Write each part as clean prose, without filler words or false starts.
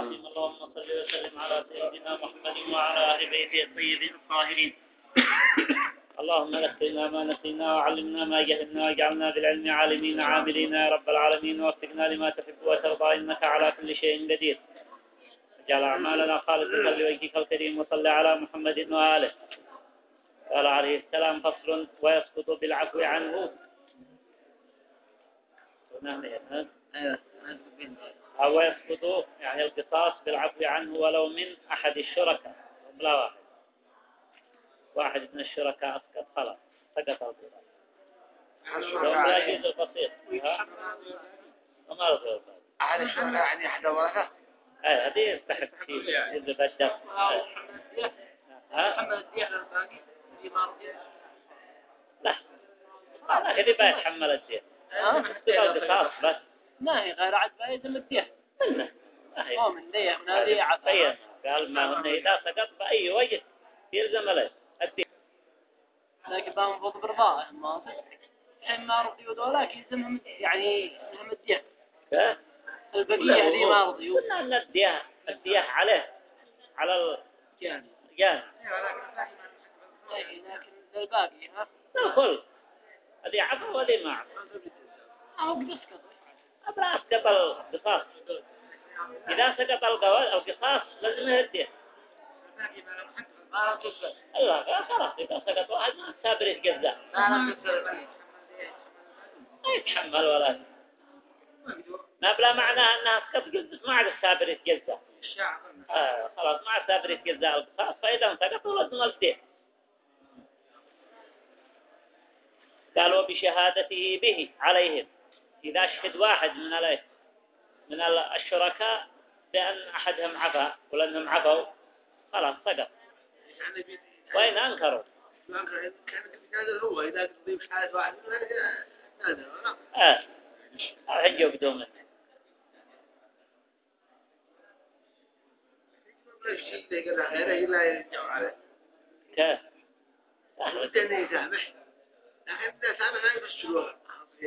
اللهم صل وسلم على سيدنا محمد وعلى آل بيته الطيبين الطاهرين. اللهم ذكرنا ما نسينا وعلمنا ما جهلنا واجعلنا بالعلم عالمين عاملين يا رب العالمين، ووفقنا لما تحب وترضى إنك على كل شيء قدير. اجعل أعمالنا خالصة لوجهك الكريم، وصل على محمد وآله. قال عليه السلام: فصل: ويسقط بالعفو عنه. أو يسقط يعني القصاص بالعفو عنه ولو من أحد الشركاء، لا واحد من الشركاء أسقط خلاص سقط القصاص. لا جزء بسيط وما رضي أحد الشركاء يعني أحد ورثة. هذه يستحق شيء جزء بدل. محمد الدية للباقي في مرضية. لا كذي بيتحمل الدية. القصاص بس. ما هي غير عاد بايد الدية. منه. هو من دية من هذه عفوا. قال ما هو إذا سقط بأي وجه يلزم له الدية. لكن بنفض برضاه ما حين ما رضي ودولاك يلزمهم يعني لهم الدية. البقية هذه ما رضي. قلنا أن الدية عليه على الجاني. لكن الباقي ها. الكل هذه عفو وهذه ما عفو. أو بسقط. أبرا أسقط القصاص. إذا سقط القصاص لازم الدية. الله خلاص إذا سقط واحد ما سابر يتجزأ. ما يتحمل ولا ما بلا معناها أنها سقط جزء ما عاد السابر يتجزأ. خلاص ما عاد سابر يتجزأ القصاص، فإذا سقط لازم الدية. قالوا بشهادته به عليهم، إذا شهد واحد من الشركاء بأن أحدهم عفا ولأنهم عفوا خلاص سقط. وإن أنكروا هو إذا تضيف شهادة واحد حجوا بدون منه. الشيء قال غيره لا يرجع عليه. كيف؟ ودنا يسامح. لكن إذا سامح ما يفسروها.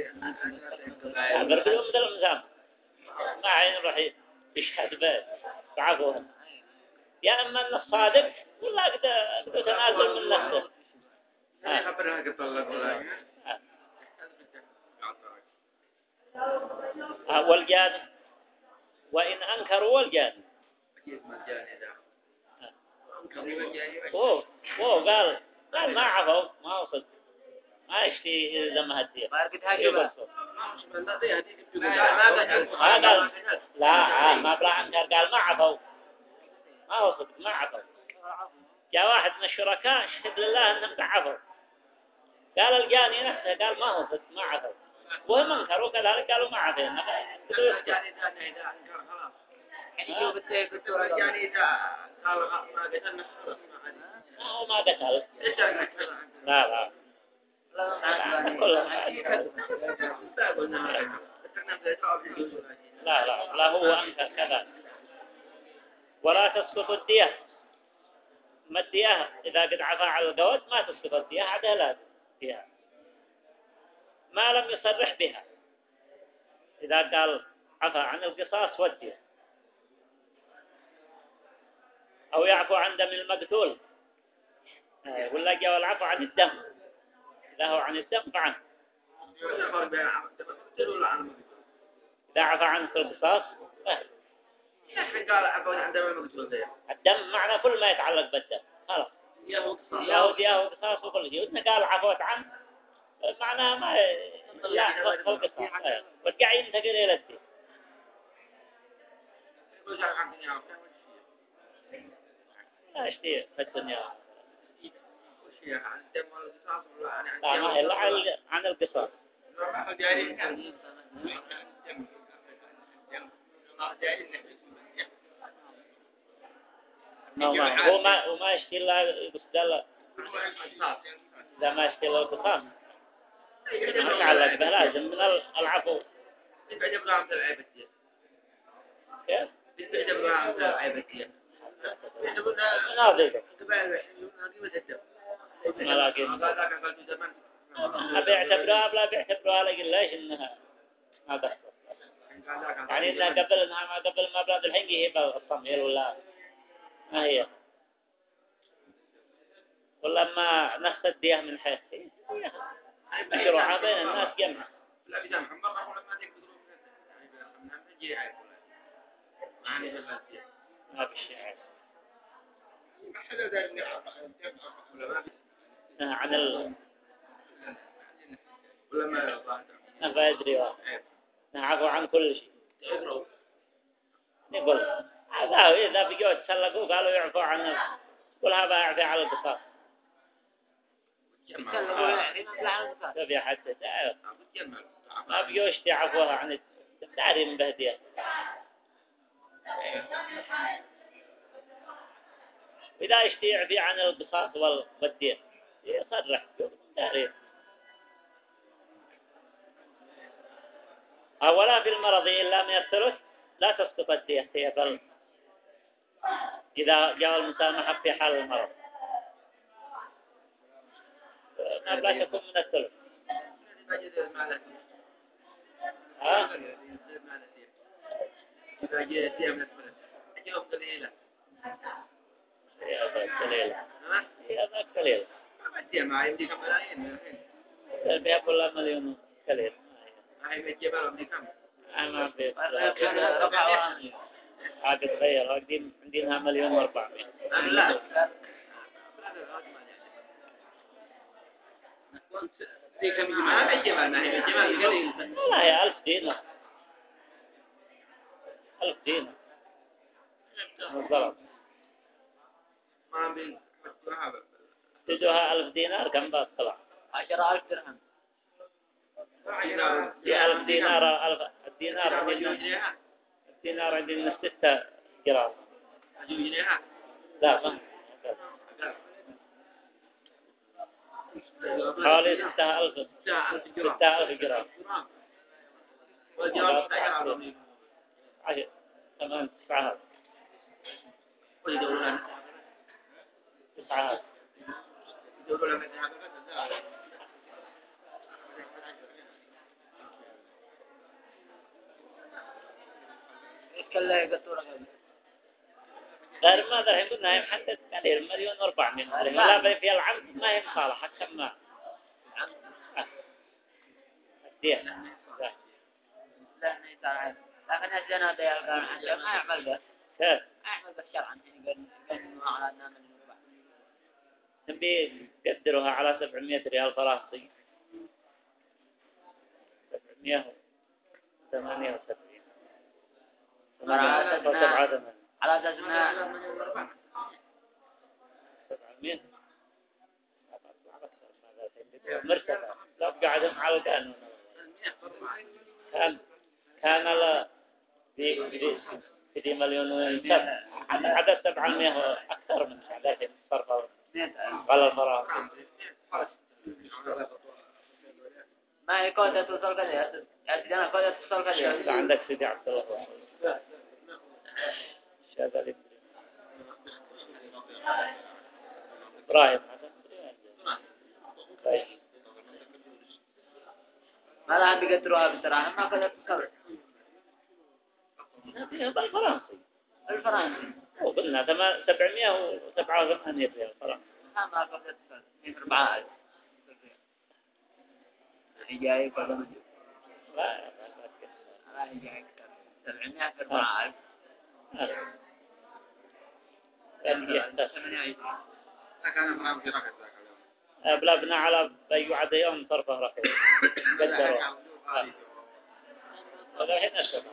بربلهم مثل المزام ما عين راح يشهد بعفوهم، يا أما أن الصادق ولا قد تنازل من نفسه. خبرها قطلة والجانب وإن أنكروا والجانب هو قال ما عفوا ما وصل ما يشتي زمها الدين ما قد هاجبه لا ما بلا أنكر قال ما عفوا ما وصل ما عفوا. جاء واحد من الشركاء شهد لله أنهم عفوا، قال الجاني نفسه قال ما هو صدق ما عفوا، وهم انكروا كذلك قالوا ما عفينا. الجاني إذا أنكر خلاص يعني شوف الدكتور الجاني إذا قال ما قتلنا خلاص هو ما قتل. لا لا هو أنكر كذا. ولا تسقط الدية. ما الدية إذا قد عفا على القوت ما تسقط الدية عادها لا فيها ما لم يصرح بها. إذا قال عفا عن القصاص والدية أو يعفو عن دم المقتول ولا جاء العفو عن الدم. إذا هو عن الدم فعنه. إذا عفا عن القصاص قال عفوا عن دم المقتول. الدم معنى كل ما يتعلق بالدم خلاص يهودية وقصاص وكل شيء. وإنه قال عفوت عنه معناه ما يأخذ القصاص ورجع ينتقل إلى الدين. لا اشتي في الدنيا لا ما إلا عن القصاص. هو ما يشتي إلا يقصد إذا ما يشتي إلا القصاص ما يتعلق به لازم من العفو. كيف؟ ناظر ما لكن أبي اعتبرها بلا بيعتبرها لكن ليش إنها ما تحصل يعني إنها قبل ما بلاد الحين هي الصميل ولا ما هي ولا ما نفس الديه من حيث مشروعة بين الناس جمع لا بيدام عمر ما هو لما تقدروا من نجي عيب ما بشيء ما حدا ذا عن ولا ما ما أدري عفوا عن كل شيء نقول هذا إذا بيجوا تسلقوا قالوا يعفوا عن كل هذا يعفي على القصاص تبي حتى ما بيجوا يعفوها عن التعري من بهدية وإذا يعفي عن القصاص والدين يصرح تعري أولا في المرض إلا من الثلث لا تسقط الدية هي بل إذا جاء المسامحة في حال المرض ما بلا تكون من الثلث ها؟ إذا جاء دية من الثلث أجيهم قليلة هي ذاك قليل الدية ما يمدي كم ملايين البيع كلها مليون قليل ما هي بتجيبها لهم كم أنا في هذا تغير عندنا مليون وأربعمية لا دي كم ما بيجيبها ما هي بتجيبها قليل لا يا 1000 دينار 1000 دينار بالضبط ما بيحطوها تدوها 1000 دينار كم بطلع 10,000 درهم في 1000 دينار الدينار عندنا 6 جرام لا ما حوالي 6000 جرام والجرام سعر 10 8 9 ويدورون 9 يدورون كله يقطونه غير ما ذا الحين قلنا حتى قليل مليون و400 لا بل في العمد ما هي مصالحة كما الدية لا نيسان لكن هالجنة ده يلقى عنده ما يعمل به كيف أعمل بالشرع يقول على النام نبي قدرها على 700 ريال فرنسي 778 على أساس ما 700 مرتفع لا قاعدهم على القانون كان لا في مليون عدد 700 أكثر من عدد الصرف على الفرنسي ما هي كودة توصل كذا أنا كودة توصل كذا عندك سيدي عبد الله شاذلي إبراهيم حسن ما لها بيقدروها بصراحة ما كودة توصل الفرنسي وقلنا 787 ريال فرنسي ما كودة توصل 4,000 جاي كذا من لا جاي 700 في 4,000 بلغنا على بيوعد يوم صرفه رخيص قدروا هذا الحين الشباب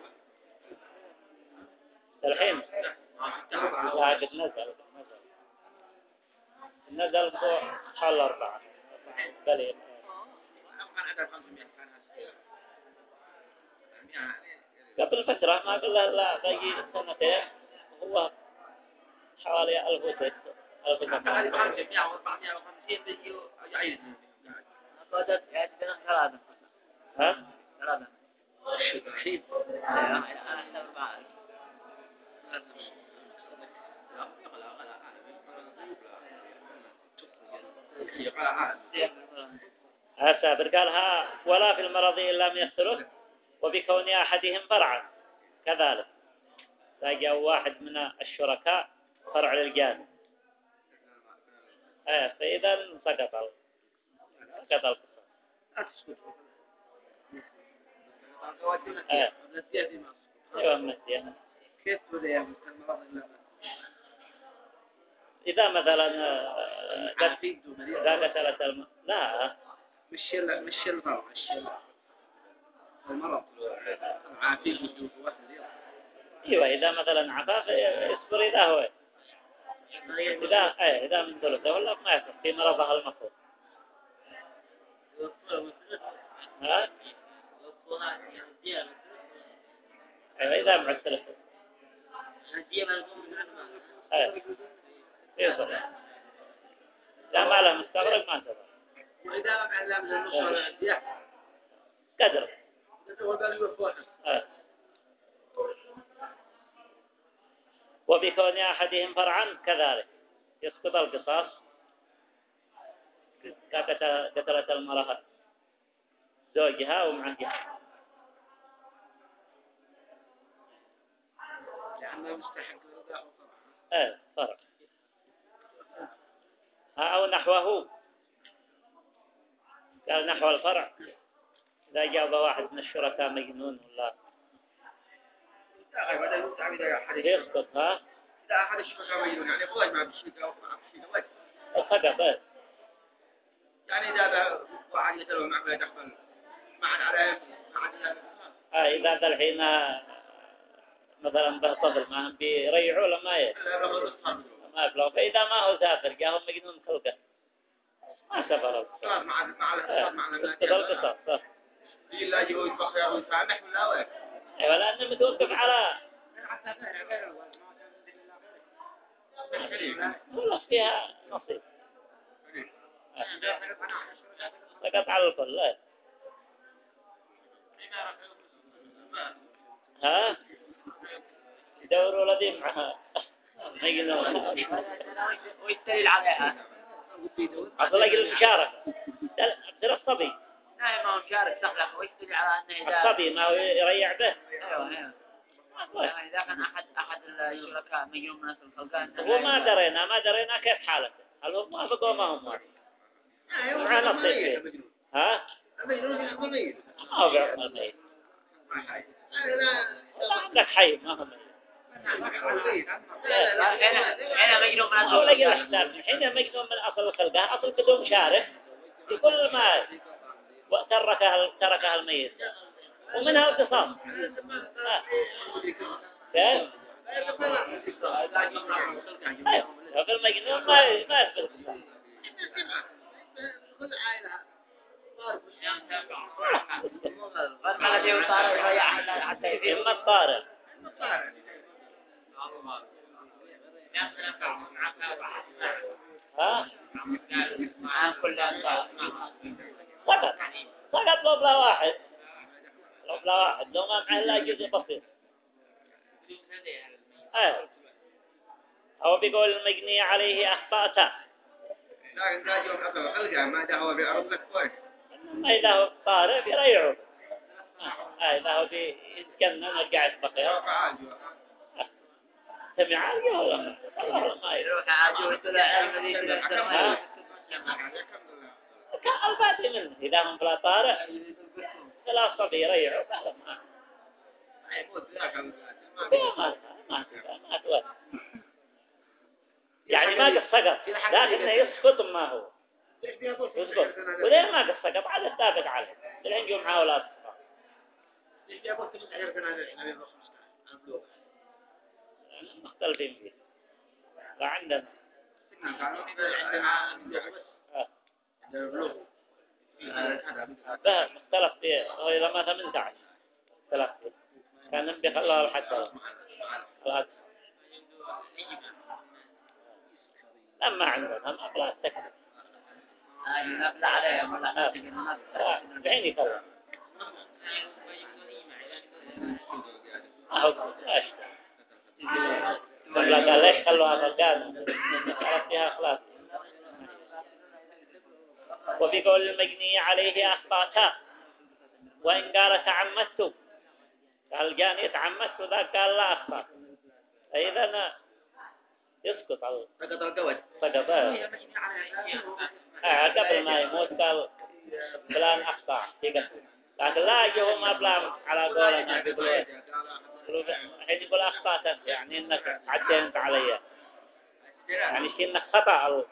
الحين لا قد نزل فوق حال 4 قليل قبل فترة ما قال له لا باقي سنتين هو حوالي 1600 ها؟ السابر قالها ولا في المرض إلا من الثلث وبكون أحدهم فرعا كذلك، إذا جاء واحد من الشركاء فرع للجانب فإذا سقط القصاص. أيوة مدية. كيف بدأ المرض إذا مثلا عافيت إذا قتلت لا مش الفرع المرض عافيت أيوة إذا مثلا عفاف يصبر إذا هو إذا من ثلثه ولا ما يصبر في مرضها المفروض. ها أيوة إذا بعد ثلثه يصبر. لا ما له مستغرق ما تبغى. وإذا ما علم النص الدية قدر. وبكون أحدهم فرعا كذلك يسقط القصاص. قتلت المرأة زوجها ومعها لأنه مستحق للرضا فرع أو نحوه. قال نحو الفرع إذا جاب واحد من الشركاء مجنون ولا يسقط. ها لا أحد الشركاء مجنون يعني فوج مع الشركاء ومع الشركاء سقط. يعني إذا واحد يتلو مع بلاد أخبر معن عليهم إذا ذا الحين مثلا به طفل ما هم بيريعوا لما ما يبلغ. فإذا ما هو سافر جاهم مجنون خلقه ما سافر مع القصاص. إلا يجيبوا يتبخر ويسامح ولا وين. أيوة لأنه متوقف على والله فيها نصيب. سقط على الكل. لا ها يدوروا الذي معها ما يقدرون ويستدل عليها أصل أجل المشاركة مثل الصبي. ما هو مشارك دخله ويستدل على أنه إذا الصبي ما هو يريع به. أيوه إذا كان أحد الشركاء مجنون من الخلقان هو ما درينا كيف حالته، هل هم موافق وما هم موافق. مع نصيب فيه. ها ما هو بعض الميت لا عندك حي ما هو ميت. أنا مجنون من أو لقي الحساب حين مجنون من أصل الخلقة أصل بدون شارك بكل ما تركها الميت ومنها القصاص. كيف؟ في المجنون ما يثبت. إما الطارئ ها سقط لو بلا واحد لو ما معه لا جزء بسيط. أو بيقول المجني عليه أخطأت. لكن ذا يوم أصل الخلقة ما ده هو بيعرض لك كويس. إذا هو طارئ بيريعه. إذا هو بيتكلم ورجع يتبقى. سمع عالية ولا ما يروح عاجو وطلع علم ذي الباقي منه إذا هم بلا طارئ فلا صبي يريعه ما توقف يعني ما قد سقط لكنه يسقط ما هو يسقط وليه ما قد سقط عاد السابق عليه الحين جو معاه ولا مختلفين فيه فعندنا ده مختلف فيه هو إذا ما 18 مختلف فيه كان نبي خلاه الحد خلاص لما عندنا ما بلا تكتب نبلع عليهم ولا بعيني كذا أهو إيش ولا قال ليش خلوها فرقان عرف فيها خلاص. وفي قول المجني عليه أخطأت وإن قال تعمدت الجاني تعمدت وذا قال لا أخطأ إذا أنا يسقط على سقط القوس سقط قبل ما يموت قال فلان أخطأ في قتل لكن لا يجيهم أبلام على قولنا بيقولوا الحين يقول أخطأت أنت يعني إنك عديت علي يعني شيء إنك خطأ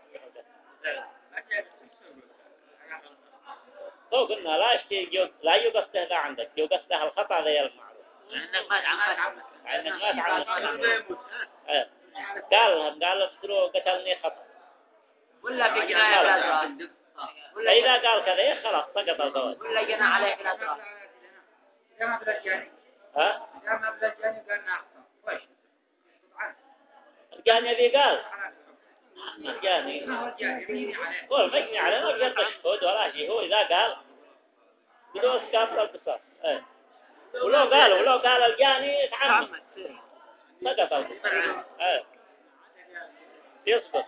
لو قلنا لا يشتي لا يقصده ذا عندك يقصده الخطأ ذي المعروف إنك ما تعمد إنك ما تعمل قال افتروا قتلني خطأ ولا في جناية بلا إذا قال كذا خلاص سقط الفوز ولا جنى عليك الأسرار ها الجاني ذي قال الجاني هو المجني على ما بيرد الشهود ولا شيء هو إذا قال بدون اسقاط القصاص ولو قال الجاني تعمد سقط القصاص يسقط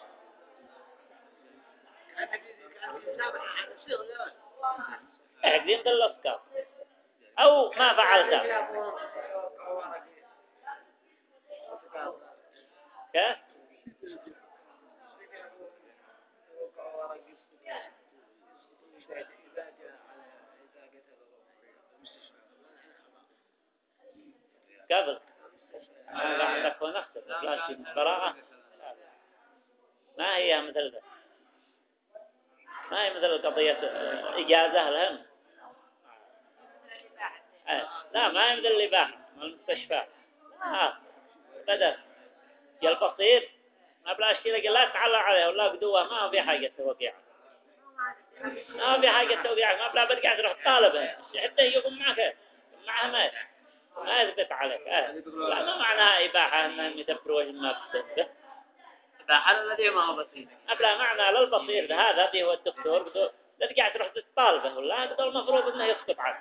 احدين بالاسقاط او ما فعلته كيف قبل عندك ونختم لا براءة ما هي مثل ذا ما هي مثل قضية إجازة لهم لا ما هي مثل الإباحة المستشفى بدل يا البصير ما بلاش كذا لا تعلق عليه ولا قدوة ما في حاجة توقيع ما في حاجة توقيع ما بلا برجع تروح طالبه حتى يقوم معك معه ما يثبت عليك لا ما معناها إباحة أن يدبر وجه ما بتثبت إباحة الذي ما هو بصير أبلا معنى للبصير هذا هو الدكتور بدو ترجع تروح تطالبه ولا هذا المفروض إنه يسقط عنه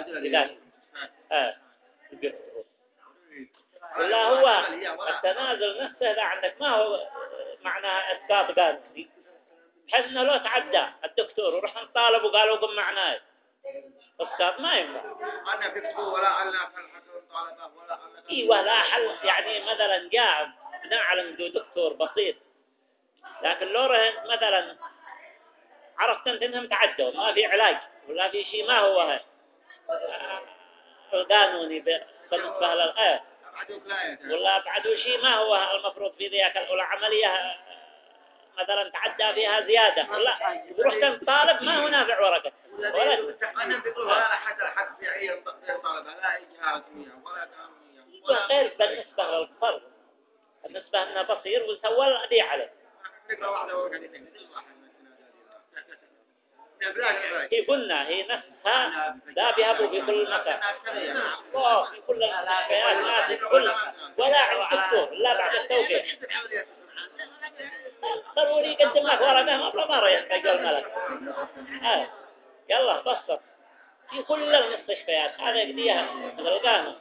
ولا هو التنازل نفسه ذا عندك ما هو معناها إسقاط قانوني بحيث إنه لو تعدى الدكتور وروح نطالب وقالوا قم معنا إسقاط ما ينفع أنا بكتبه ولا أنا في الحكم طالبه ولا أنا إيوه لا حل يعني مثلا جاء نعلم دكتور بسيط لكن لو رهنت مثلا عرفت أنت إنهم تعدوا ما في علاج ولا في شيء ما هو القانوني بالنسبة للآية ولا بعده شيء ما هو المفروض في ذيك الأولى عملية مثلا تعدى فيها زيادة ولا يروح طالب ما هو نافع ورقة ولا أنا بقول ولا حتى الحق في أي طالبة لا إجهاضية ولا قانونية غير بالنسبة للفرد بالنسبة أنه بصير وسوى الأدي عليه نقرأ واحدة ورقة هي قلنا هي نفسها لا بيهبوا في كل مكان في كل المستشفيات ما في كل ولا عند الدكتور لا بعد التوقيع ضروري يقدم لك ورقة ما رأيك بقول ملك يلا بسط في كل المستشفيات هذا يقضيها مثل القانون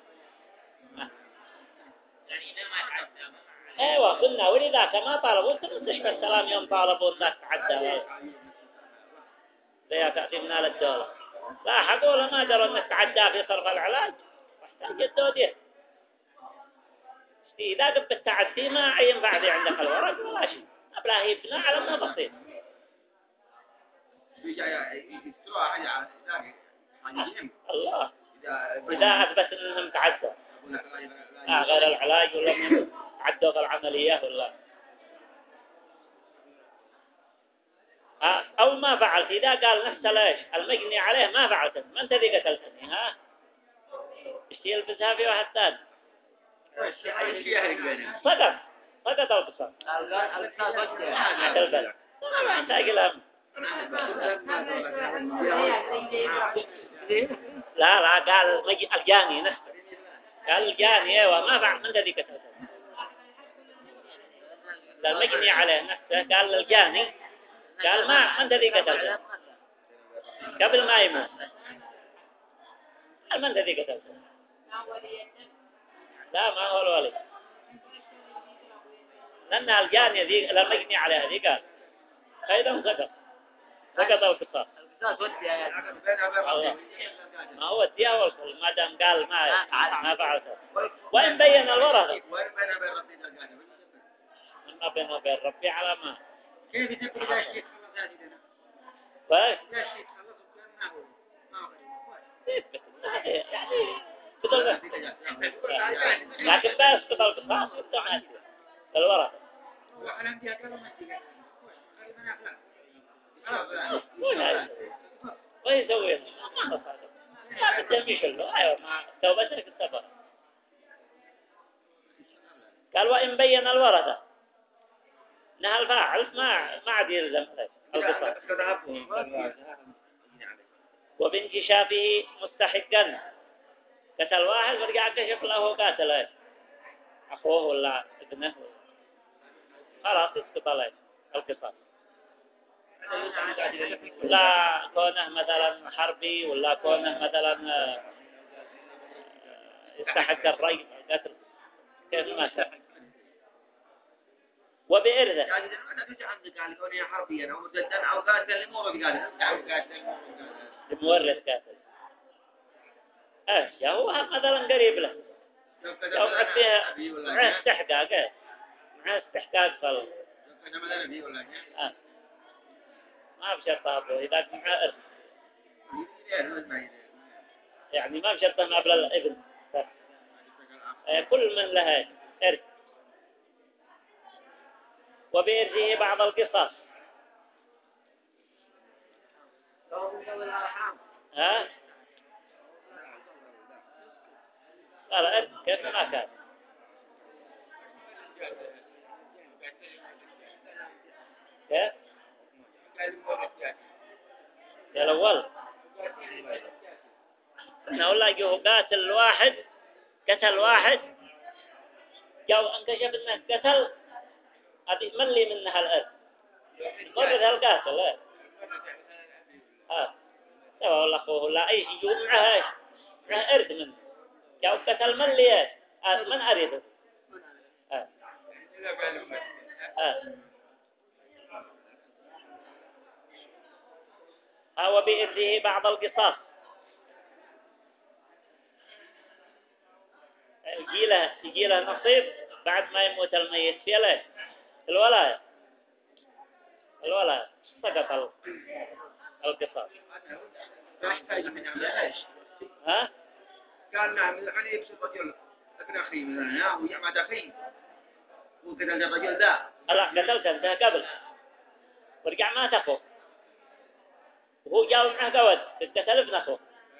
ايوه قلنا ولذاك ما طالبوا انت مستشفى السلام يوم طالبوا انك تعدى زي تقديمنا للدولة لا حقوله ما دروا انك تعدى في صرف العلاج واحتاج الدودية إذا قبت التعدي ما ينفع ذي عندك الورق ولا شيء أبلا هي بنا على ما بسيط الله إذا أثبت أنهم تعدوا غير العلاج ولا من عدوا في العملية ولا أو ما فعلت إذا قال نفسه ليش المجني عليه ما فعلت ما أنت ذي قتلتني اشتي يلبسها في واحد ثاني سقط القصاص حتى البلد ما يحتاج لهم لا قال الجاني نفسه قال الجاني ايوه ما بعد من الذي قتله المجني عليه نفسه قال للجاني قال ما من الذي قتله قبل ما يموت قال من الذي قتله لا ما هو الولي لأن الجاني ذي المجني عليه ذي قال فإذا سقط القصاص القصاص ودي يا الله ما هو الدية والكل ما دام قال ما فعلته وإن بين الورثة وين بينها بين ربي القادم ما بينه وبين ربي على ما كيف يتبقى ذا الشيء خلص هذه لنا فايش ذا الشيء خلص وكان ما هو يعني بدل لكن بس بدل القصاص يبدأ ما يصير الورثة وأنا بدي أكلم أنت ويسوي ما بتمشي له أيوة ما توبتك السفر قال وإن بين الورثة نهى الفاعل ما عاد يلزم القصاص وبانكشافه مستحقا قتل واحد فرجع كشف له قاتله أخوه ولا ابنه خلاص يسقط عليه القصاص لا كونه مثلا حربي ولا كونه مثلا يستحق الري القتل كيف ما شاء وبإرثه يعني أنا بيجي عندك قال كوني حربيا أو مسددا أو قاتل اللي مو بقاتل المورث قاتل يا هو مثلا قريب له لو فيها مع استحقاق مع استحقاق خلص ما بشرط أبوه إذا مع إرث يعني ما بشرط ما قبل الابن كل من لها إرث وبإرثه بعض القصص ها قال إرث كيف ما كان كيف يا الأول أنا والله جوه قاتل واحد قتل واحد جو انكشف انه قتل هذه ملي منها الأرض مرد هالقاتل لا سواء والله أخوه لا أي شيء يجوم معه أرد منه جو قتل ملي من أريده هو بإرثه بعض القصاص يجي له نصيب بعد ما يموت الميت في له الولاية سقط القصاص يحتاج من عمله ها قال نعم الحين يكسب رجل ابن أخي مثلا ويعمد أخي وقتل الرجل ذا لا قتلت انتهى قبل ورجع ما تخو وهو جاء معه قود قتل ابن أخوه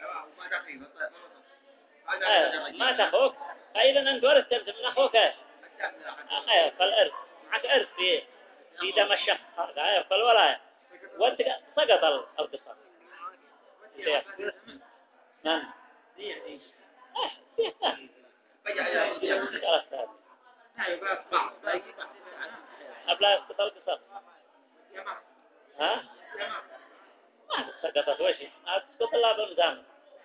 ما تخوك فإذا أنت ورثت من أخوك فالإرث معك إرث في دم الشخص فالولاية وانت سقط القصاص من أبلا يسقط القصاص ها ما سقطت وشي ما تسقط الله بالمزام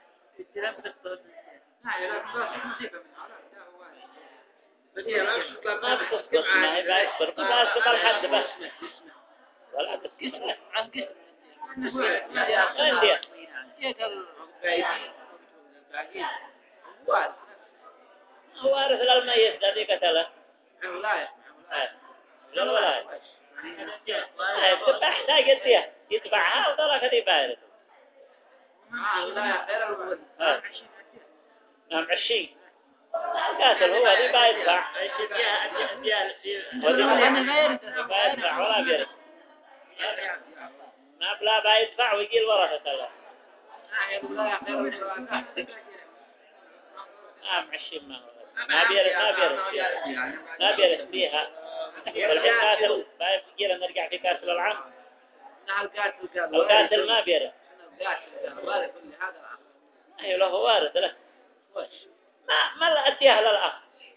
ما بتسقط ما هي بايسقط ما بتسقط الحد بس ولا تسقط عندي هو وارث للميت الذي قتله الولاية تحتاج الدية يتبعها وترى كذي بايرث نعم 20 قاتل هو ذي بايدفع بايدفع ولا بيرث ما بلا بايدفع ويجي الورثة له نعم 20 ما بيرث فيها القاتل بايجي لنا نرجع في كاسل العام القاتل ما بيرث أيوة له وارث له ما لا أديها للأخ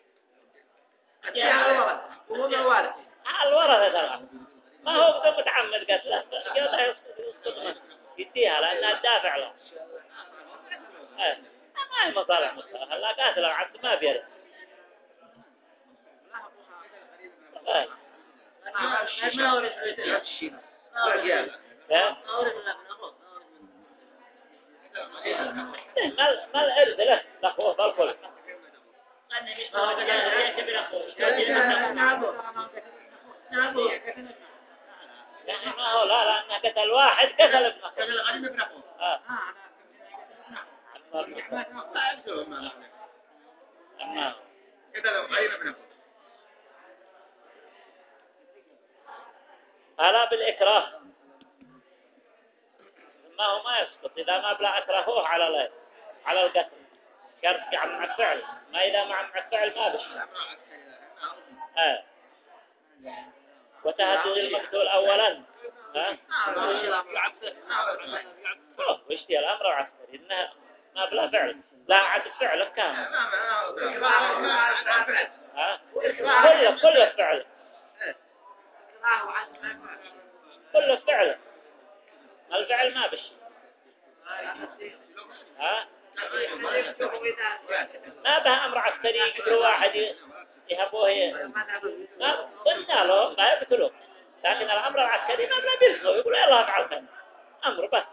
الورثة الأخ ما هو متعمد قتله يديها لأنها تدافع له ما هي مصالح مصالح لا قاتل العبد ما بيرث ما أورث بيت ما الإرث له لأخوه بالكل. يعني ما هو لا أنه قتل واحد قتل ابنه. أما هلا بالإكراه ما هو ما يسقط إذا ما بلا أكرهوه على القتل شرط مع الفعل ما إذا مع الفعل ما بش وتهدد المقتول أولا ويشتي الأمر العسكري إنها ما بلا فعل لا عاد فعل كامل كل فعل كل فعل الفعل ما بش ما به أمر عسكري يقدر واحد يهبوه ما قلنا له ما يقتلوه لكن الأمر العسكري ما بلا بيلزمه يقول يلا افعل كذا أمر بس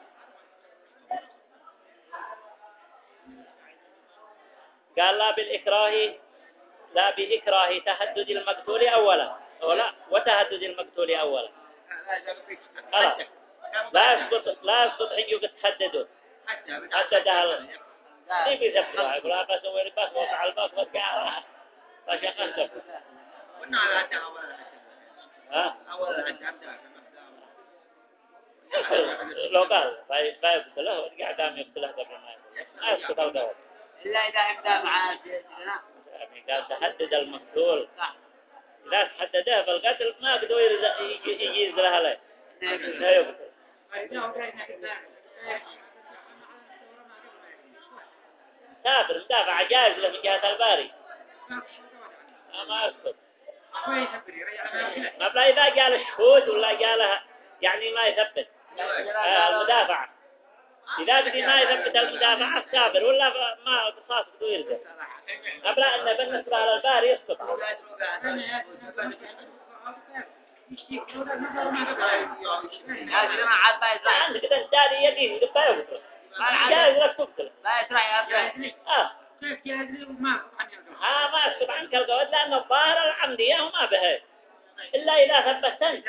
قال لا بالإكراه لا بإكراه تهدد المقتول أولا ولا وتهدد المقتول أولا لا يسقط حقوق تهدده هددها ليه بيزبطها يقول أبا سوي الباس وفعل الباس وقعها فشقنتك قلنا على هذا أولا لو قال فيقتله ورجع دام يقتله قبل ما يسقط القول إلا إذا إبدأ معاه سيدنا يعني قال تهدد المقتول إذا تحدده بالقتل ما قدوا يجيز لها له لا يقتل سافر مدافع جائز له من جهة الباري ما يسقط ما بلا إذا قال الشهود ولا قالها يعني ما يثبت المدافع إذا بدي ما يثبت المدافع السافر ولا ما قصاص بدو يلزم ما بلا إنه بالنسبة للباري يسقط عندك كده الداري يقين يبقى يقتل جائز لك تقتل لا يسرع يا أبدا ما أسكت عنك القول لأنه الظاهر العمدية وما به إلا إذا ثبتت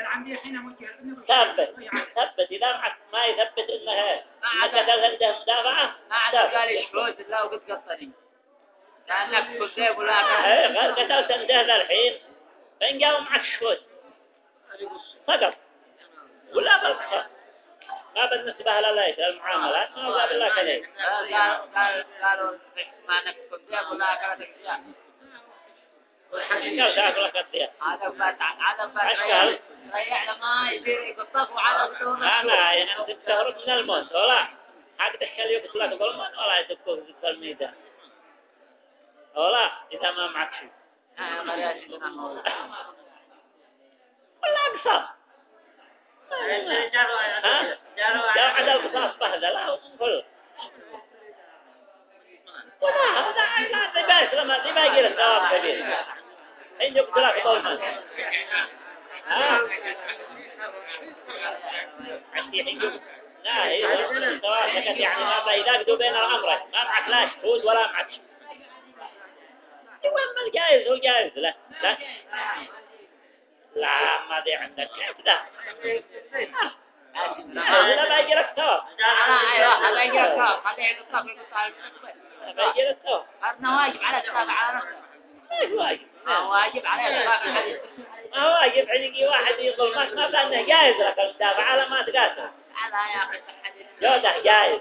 ثبت إذا ما يثبت إنها قتل عنده مدافعة ما عاد قال شهود الله وقد قصني لأنك كذاب ولا غير قتلت عنده ذا الحين فإن جاءوا مع الشهود صدق ولا بالقصة ما بالنسبة لليس المعاملات ما هو بالله كذلك قالوا ما أنك كذاب ولا أكلتك فيها قال تأكل كثير هذا بس ريعنا ما يصير يقطق وعلى بدون أنا يعني تهرب من الموت ولا حق تحكي يقتلك بالموت ولا يدكوك في الميدان ولا إذا ما معك شيء ولا قصاص جاء عدد القصاص بهذا لا كل ولا هذا باش لما باقي له ثواب كبير حين يقتلك بالموت عندي حين لا هي ثواب يعني ما إذا قدوا بين الأمرين ما معك لا شهود ولا معك شيء وين الجائز هو جائز لا ما دي عندك كيف ده لا باقي لك ثواب هذا يجرك ثواب هذا يقطق باقي لك ثواب هذا واجب على الثواب على نفسه ايش واجب واجب عليه الثواب الحديث ما واجب عندي واحد يظلمك ما بأنه جائز لك المدافع على ما تقاتل على يا أخي الحديث جوده جائز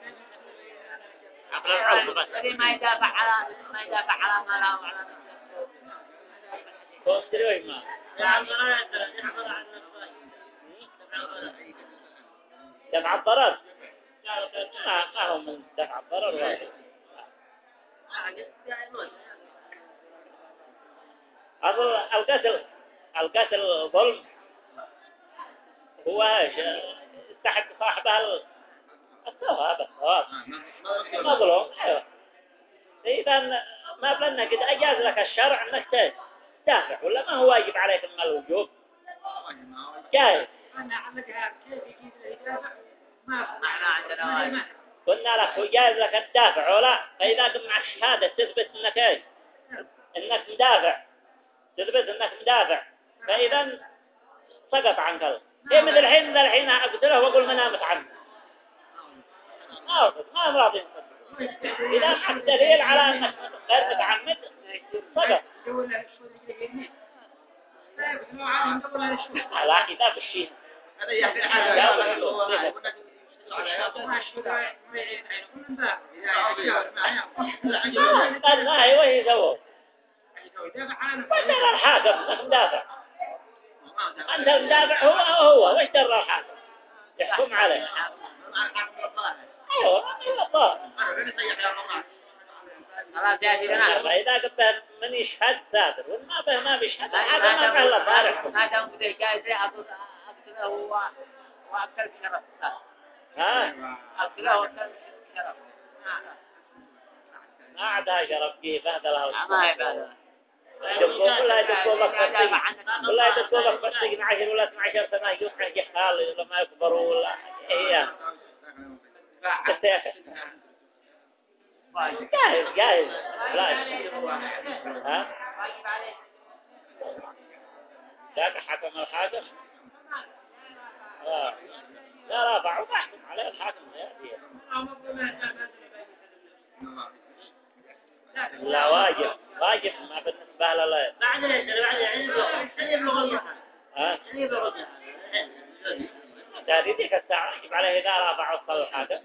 ما يدافع على ما له وعلى نفسه تدري ما دفع الضرر ما هو من دفع الضرر واجب أصل القتل ظلم هو يستحق صاحبه الثواب مظلوم ايوه اذا ما بلنا قد اجاز لك الشرع انك تدافع ولا ما هو واجب عليك من الوجوب جائز ما عندنا واجب قلنا لك هو جايز لك الدافع ولا، فإذا قم معك شهادة تثبت إنك إيش؟ إنك مدافع، تثبت إنك مدافع، فإذا سقط عنك الله. إيه مثل الحين أقتله وأقول منامت عنه، ما راضي. إذا معك دليل على أنك غير متعمد سقط. لا إذا بالشيء هذا يحكي الحاجة قال ما هي وهي سووا وش الحاكم انك مدافع؟ انت المدافع هو وش درى الحاكم يحكم عليه؟ ايوه الله فاذا قلت من يشهد سافر وما به ما بيشهد هذا ما به الا صالح. ما دام كده جايز أقتله وأكل شرف. ها أقتله وأكل شرف. ما عندها شرف كيف هذا له ما يبالغ. ولا يدخل لك فتيجي 10 ولا 12 سنة يصبح جحال لما يكبروا ولا هي جاهز لا ها ذاك حكم الحاكم لا رافع وحكم عليه الحاكم لا واجب ما بالنسبة له بعد يعني يبلغ المحل. ها يبلغ تهديدك الساعة يجب عليه إذا رافع وصل الحاكم.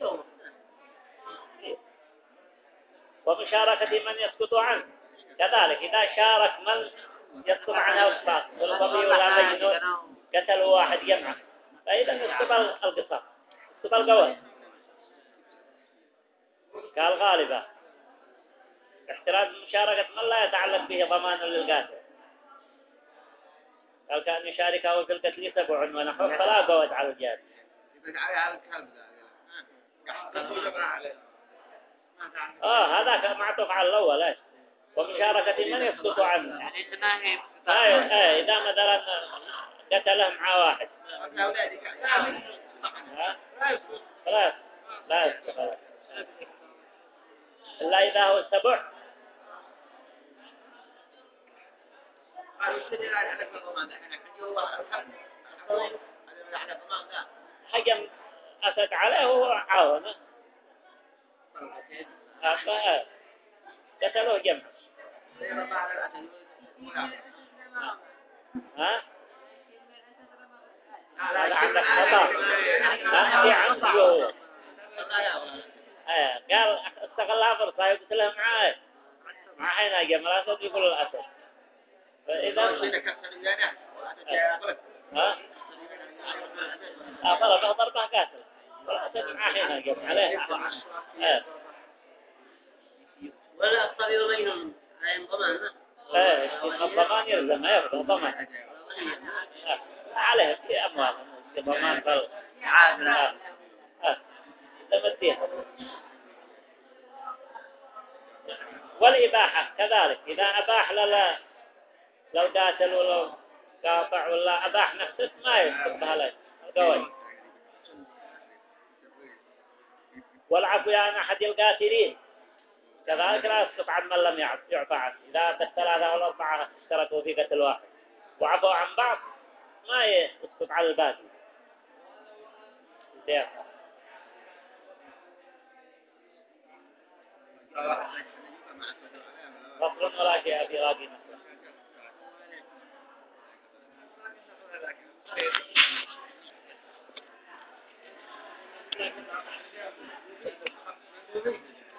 ومشاركة من يسقط عنه كذلك إذا شارك من يسقط عنها القصاص والبغي ولا مجنون قتل واحد جمعه فإذا يسقط القصاص يسقط القوات كالغالبة احتراز مشاركة من لا يتعلق به ضمان للقاتل قال كأن يشاركه في القتل 7 ونحو فلا قوات على الجاد هذا معطوف على الأول ايش ومشاركة من يسقط عنه يعني ما هي إذا مثلا قتله مع واحد خلاص لا يسقط إلا إذا هو 7 حجم أسد عليه وهو عاونه قتلوه جمع ها هذا عندك خطأ في عنده قال استغلها فرصة يقتلها معاه مع حين جمع الأسد يقول الأسد فإذا ضربه قاتل والأسد مع حين جمع عليه ولا الطبيب بينهم لا ينضمان الضمان يلزم ما ياخذ ضمان عليه في أموالهم ضمان فل عادل تمديها والإباحة كذلك إذا أباح لو قاتل ولو قاطع ولا أباح نفسه ما يستبه له القوي والعفو عن أحد القاتلين كذلك لا يسقط عن من لم يعفى عنه إذا بالثلاثة والأربعة اشتركوا في قتل واحد وعفوا عن بعض ما يسقط على الباقي فصل ولا شيء في راقي مثلا